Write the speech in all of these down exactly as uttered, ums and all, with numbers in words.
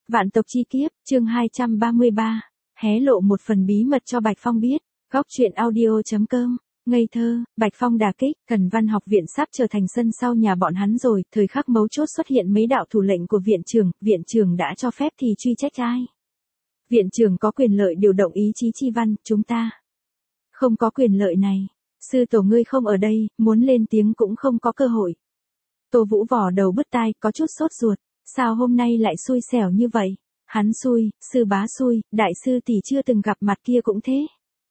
Vạn tộc chi kiếp, chương hai trăm ba mươi ba. Hé lộ một phần bí mật cho Bạch Phong biết. Góc truyện audio chấm com. Ngây thơ, Bạch Phong đả kích, Thần Văn học viện sắp trở thành sân sau nhà bọn hắn rồi, thời khắc mấu chốt xuất hiện mấy đạo thủ lệnh của viện trưởng, viện trưởng đã cho phép thì truy trách ai? Viện trưởng có quyền lợi điều động ý chí chi văn, chúng ta không có quyền lợi này. Sư tổ ngươi không ở đây, muốn lên tiếng cũng không có cơ hội. Tô Vũ vò đầu bứt tai, có chút sốt ruột. Sao hôm nay lại xui xẻo như vậy? Hắn xui, sư bá xui, đại sư tỷ chưa từng gặp mặt kia cũng thế.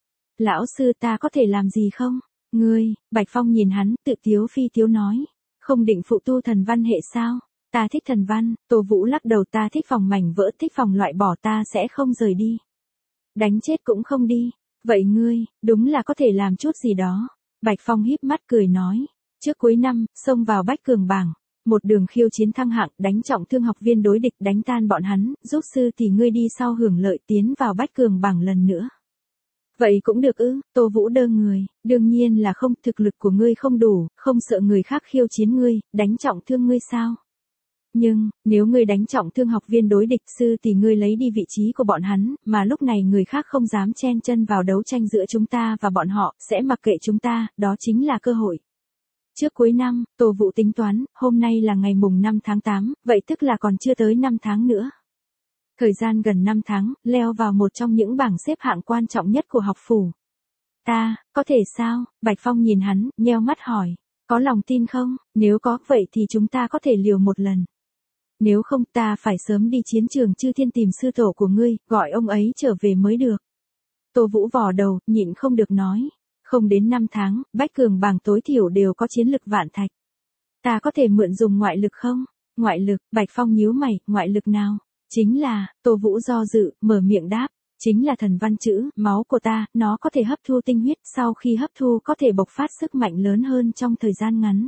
Lão sư ta có thể làm gì không? Ngươi, Bạch Phong nhìn hắn, tự tiếu phi tiếu nói. Không định phụ tu thần văn hệ sao? Ta thích thần văn, Tô Vũ lắc đầu, ta thích phòng mảnh vỡ, thích phòng loại bỏ, ta sẽ không rời đi. Đánh chết cũng không đi. Vậy ngươi, đúng là có thể làm chút gì đó. Bạch Phong híp mắt cười nói. Trước cuối năm, xông vào bách cường bảng. Một đường khiêu chiến thăng hạng, đánh trọng thương học viên đối địch, đánh tan bọn hắn, giúp sư thì ngươi đi sau hưởng lợi, tiến vào bách cường bảng lần nữa. Vậy cũng được ư? Tô Vũ đơ người, đương nhiên là không, thực lực của ngươi không đủ, không sợ người khác khiêu chiến ngươi, đánh trọng thương ngươi sao? Nhưng, nếu ngươi đánh trọng thương học viên đối địch, sư thì ngươi lấy đi vị trí của bọn hắn, mà lúc này người khác không dám chen chân vào đấu tranh giữa chúng ta và bọn họ, sẽ mặc kệ chúng ta, đó chính là cơ hội. Trước cuối năm, Tô Vũ tính toán, hôm nay là ngày mùng năm tháng tám, vậy tức là còn chưa tới năm tháng nữa. Thời gian gần năm tháng, leo vào một trong những bảng xếp hạng quan trọng nhất của học phủ. Ta, có thể sao? Bạch Phong nhìn hắn, nheo mắt hỏi. Có lòng tin không? Nếu có, vậy thì chúng ta có thể liều một lần. Nếu không, ta phải sớm đi chiến trường Chư Thiên tìm sư tổ của ngươi, gọi ông ấy trở về mới được. Tô Vũ vò đầu, nhịn không được nói. Không đến năm tháng, bách cường bảng tối thiểu đều có chiến lực vạn thạch. Ta có thể mượn dùng ngoại lực không? Ngoại lực, Bạch Phong nhíu mày, ngoại lực nào? Chính là, Tô Vũ do dự, mở miệng đáp. Chính là thần văn chữ, máu của ta, nó có thể hấp thu tinh huyết, sau khi hấp thu có thể bộc phát sức mạnh lớn hơn trong thời gian ngắn.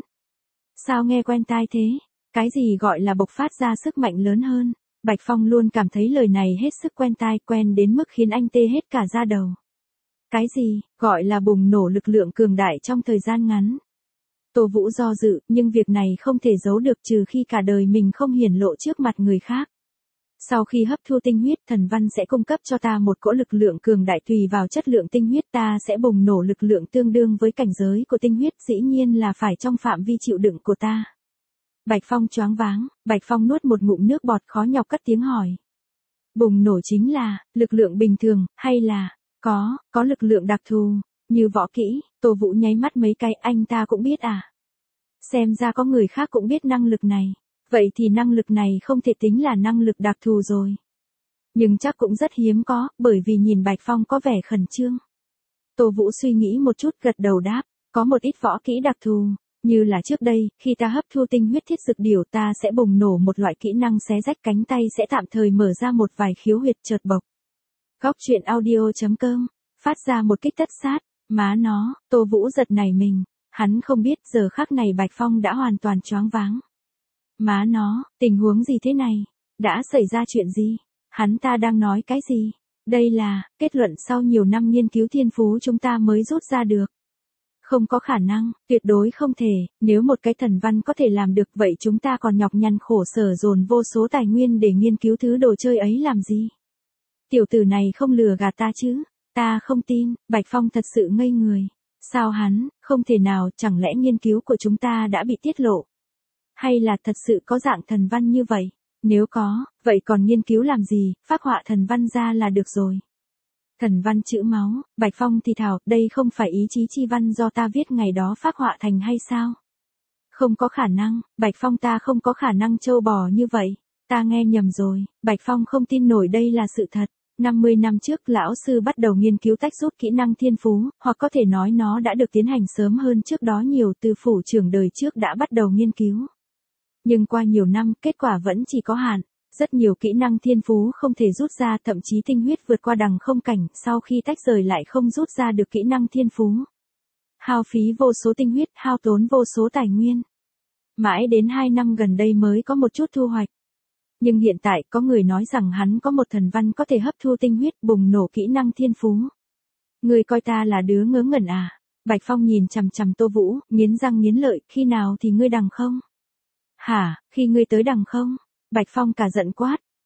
Sao nghe quen tai thế? Cái gì gọi là bộc phát ra sức mạnh lớn hơn? Bạch Phong luôn cảm thấy lời này hết sức quen tai, quen đến mức khiến anh tê hết cả da đầu. Cái gì, gọi là bùng nổ lực lượng cường đại trong thời gian ngắn? Tô Vũ do dự, nhưng việc này không thể giấu được trừ khi cả đời mình không hiển lộ trước mặt người khác. Sau khi hấp thu tinh huyết, thần văn sẽ cung cấp cho ta một cỗ lực lượng cường đại, tùy vào chất lượng tinh huyết ta sẽ bùng nổ lực lượng tương đương với cảnh giới của tinh huyết, dĩ nhiên là phải trong phạm vi chịu đựng của ta. Bạch Phong choáng váng, Bạch Phong nuốt một ngụm nước bọt, khó nhọc cất tiếng hỏi. Bùng nổ chính là, lực lượng bình thường, hay là, có, có lực lượng đặc thù, như võ kỹ? Tô Vũ nháy mắt mấy cái, anh ta cũng biết à? Xem ra có người khác cũng biết năng lực này. Vậy thì năng lực này không thể tính là năng lực đặc thù rồi. Nhưng chắc cũng rất hiếm có, bởi vì nhìn Bạch Phong có vẻ khẩn trương. Tô Vũ suy nghĩ một chút, gật đầu đáp, có một ít võ kỹ đặc thù, như là trước đây, khi ta hấp thu tinh huyết thiết dược điểu ta sẽ bùng nổ một loại kỹ năng xé rách cánh tay, sẽ tạm thời mở ra một vài khiếu huyệt chợt bộc. Góc truyện audio chấm com, phát ra một kích tất sát, má nó, Tô Vũ giật nảy mình, hắn không biết giờ khắc này Bạch Phong đã hoàn toàn choáng váng. Má nó, tình huống gì thế này? Đã xảy ra chuyện gì? Hắn ta đang nói cái gì? Đây là, kết luận sau nhiều năm nghiên cứu thiên phú chúng ta mới rút ra được. Không có khả năng, tuyệt đối không thể, nếu một cái thần văn có thể làm được vậy chúng ta còn nhọc nhằn khổ sở dồn vô số tài nguyên để nghiên cứu thứ đồ chơi ấy làm gì? Tiểu tử này không lừa gạt ta chứ? Ta không tin, Bạch Phong thật sự ngây người. Sao hắn, không thể nào, chẳng lẽ nghiên cứu của chúng ta đã bị tiết lộ? Hay là thật sự có dạng thần văn như vậy? Nếu có, vậy còn nghiên cứu làm gì, phác họa thần văn ra là được rồi. Thần văn chữ máu, Bạch Phong thì thào, đây không phải ý chí chi văn do ta viết ngày đó phác họa thành hay sao? Không có khả năng, Bạch Phong ta không có khả năng trâu bò như vậy. Ta nghe nhầm rồi, Bạch Phong không tin nổi đây là sự thật. năm mươi năm trước lão sư bắt đầu nghiên cứu tách rút kỹ năng thiên phú, hoặc có thể nói nó đã được tiến hành sớm hơn trước đó nhiều, từ phủ trưởng đời trước đã bắt đầu nghiên cứu. Nhưng qua nhiều năm, kết quả vẫn chỉ có hạn. Rất nhiều kỹ năng thiên phú không thể rút ra, thậm chí tinh huyết vượt qua đằng không cảnh, sau khi tách rời lại không rút ra được kỹ năng thiên phú. Hao phí vô số tinh huyết, hao tốn vô số tài nguyên. Mãi đến hai năm gần đây mới có một chút thu hoạch. Nhưng hiện tại có người nói rằng hắn có một thần văn có thể hấp thu tinh huyết, bùng nổ kỹ năng thiên phú. Người coi ta là đứa ngớ ngẩn à? Bạch Phong nhìn chằm chằm Tô Vũ, nghiến răng nghiến lợi, khi nào thì ngươi đằng không? Hả, khi ngươi tới đằng không? Bạch Phong cả giận quát,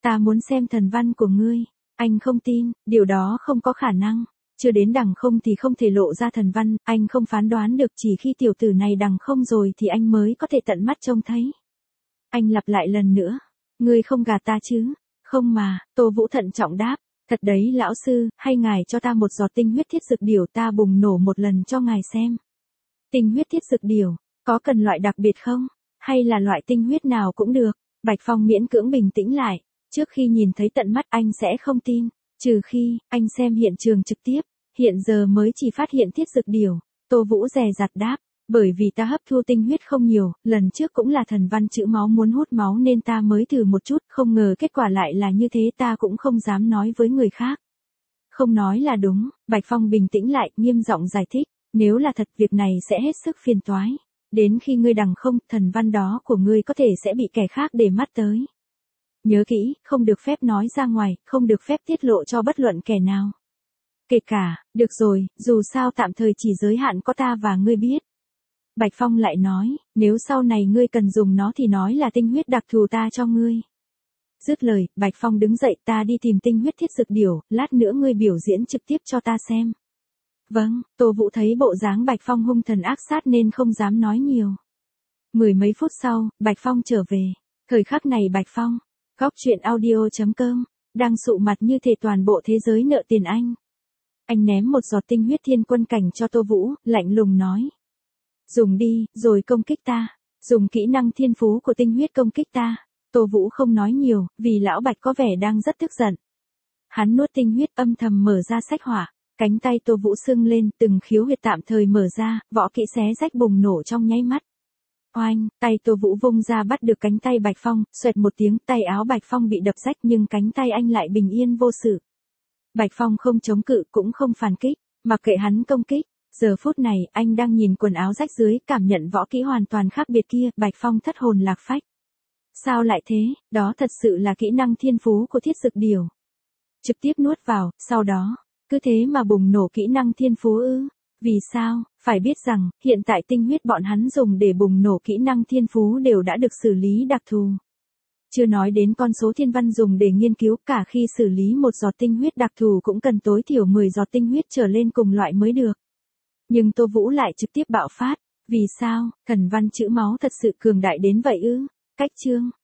Ta muốn xem thần văn của ngươi. Anh không tin, điều đó không có khả năng. Chưa đến đằng không thì không thể lộ ra thần văn, anh không phán đoán được, chỉ khi tiểu tử này đằng không rồi thì anh mới có thể tận mắt trông thấy. Anh lặp lại lần nữa. Ngươi không gạt ta chứ? Không mà, Tô Vũ thận trọng đáp. Thật đấy lão sư, hay ngài cho ta một giọt tinh huyết thiết dược điểu ta bùng nổ một lần cho ngài xem. Tinh huyết thiết dược điểu, có cần loại đặc biệt không? Hay là loại tinh huyết nào cũng được? Bạch Phong miễn cưỡng bình tĩnh lại. Trước khi nhìn thấy tận mắt anh sẽ không tin. Trừ khi, anh xem hiện trường trực tiếp. Hiện giờ mới chỉ phát hiện thiết dược điểu. Tô Vũ dè dặt đáp. Bởi vì ta hấp thu tinh huyết không nhiều, lần trước cũng là thần văn chữ máu muốn hút máu nên ta mới thử một chút, không ngờ kết quả lại là như thế, ta cũng không dám nói với người khác. Không nói là đúng, Bạch Phong bình tĩnh lại, nghiêm giọng giải thích, nếu là thật việc này sẽ hết sức phiền toái. Đến khi ngươi đằng không, thần văn đó của ngươi có thể sẽ bị kẻ khác để mắt tới. Nhớ kỹ, không được phép nói ra ngoài, không được phép tiết lộ cho bất luận kẻ nào. Kể cả, được rồi, dù sao tạm thời chỉ giới hạn có ta và ngươi biết. Bạch Phong lại nói, nếu sau này ngươi cần dùng nó thì nói là tinh huyết đặc thù ta cho ngươi. Dứt lời, Bạch Phong đứng dậy, ta đi tìm tinh huyết thiết dược điểu, lát nữa ngươi biểu diễn trực tiếp cho ta xem. Vâng, Tô Vũ thấy bộ dáng Bạch Phong hung thần ác sát nên không dám nói nhiều. Mười mấy phút sau, Bạch Phong trở về. Thời khắc này Bạch Phong, góc truyện audio chấm com, đang sụ mặt như thể toàn bộ thế giới nợ tiền anh. Anh ném một giọt tinh huyết thiên quân cảnh cho Tô Vũ, lạnh lùng nói. Dùng đi, rồi công kích ta. Dùng kỹ năng thiên phú của tinh huyết công kích ta. Tô Vũ không nói nhiều, vì lão Bạch có vẻ đang rất tức giận. Hắn nuốt tinh huyết âm thầm mở ra sách hỏa. Cánh tay Tô Vũ sưng lên, từng khiếu huyệt tạm thời mở ra, võ kỹ xé rách bùng nổ trong nháy mắt. Oanh, tay Tô Vũ vung ra bắt được cánh tay Bạch Phong, xoẹt một tiếng, tay áo Bạch Phong bị đập rách nhưng cánh tay anh lại bình yên vô sự. Bạch Phong không chống cự cũng không phản kích, mặc kệ hắn công kích. Giờ phút này, anh đang nhìn quần áo rách dưới, cảm nhận võ kỹ hoàn toàn khác biệt kia, Bạch Phong thất hồn lạc phách. Sao lại thế, đó thật sự là kỹ năng thiên phú của thiết dược điểu. Trực tiếp nuốt vào, sau đó, cứ thế mà bùng nổ kỹ năng thiên phú ư? Vì sao? Phải biết rằng, hiện tại tinh huyết bọn hắn dùng để bùng nổ kỹ năng thiên phú đều đã được xử lý đặc thù. Chưa nói đến con số thiên văn dùng để nghiên cứu, cả khi xử lý một giọt tinh huyết đặc thù cũng cần tối thiểu mười giọt tinh huyết trở lên cùng loại mới được. Nhưng Tô Vũ lại trực tiếp bạo phát. Vì sao? Thần văn chữ máu thật sự cường đại đến vậy ư? Cách chương